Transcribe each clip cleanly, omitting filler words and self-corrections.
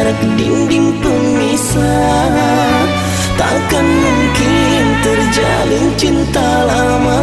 jarak dinding pemisah, takkan mungkin terjalin cinta lama.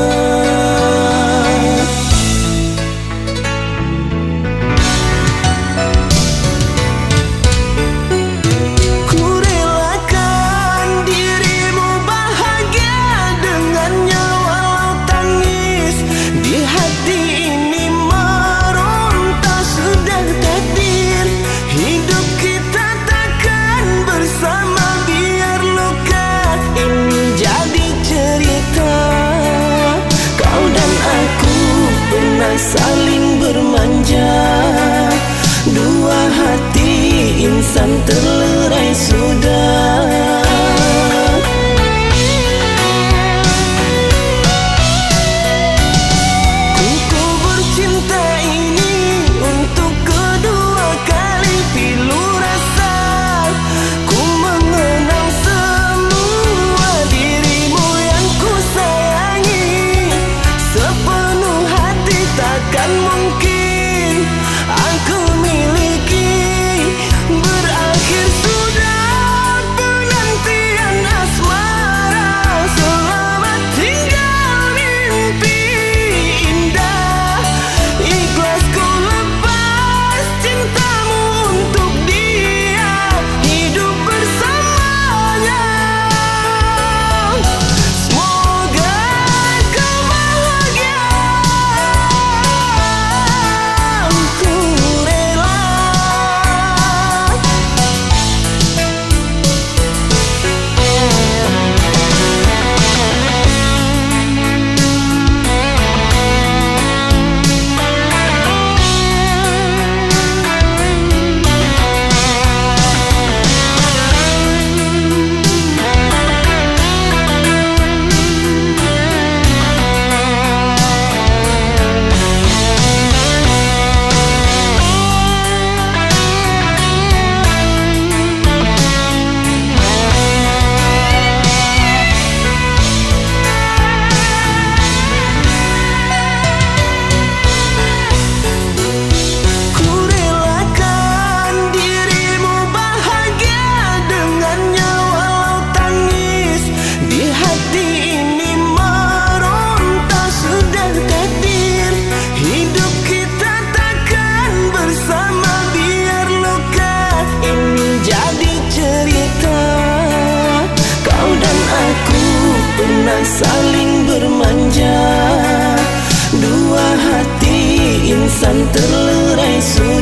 Saling bermanja, dua hati insan terlerai sudah. Ku bercinta ini untuk kedua kali, pilu rasa ku mengenang semua dirimu yang ku sayangi sepenuh hati. Takkan mungkin aku miliki, berakhir sudah penantian asmara. Selamat tinggal mimpi indah, ikhlas ku lepas cintamu untuk dia, hidup bersamanya. Semoga kau bahagia. Saling bermanja, dua hati insan terlerai sudah.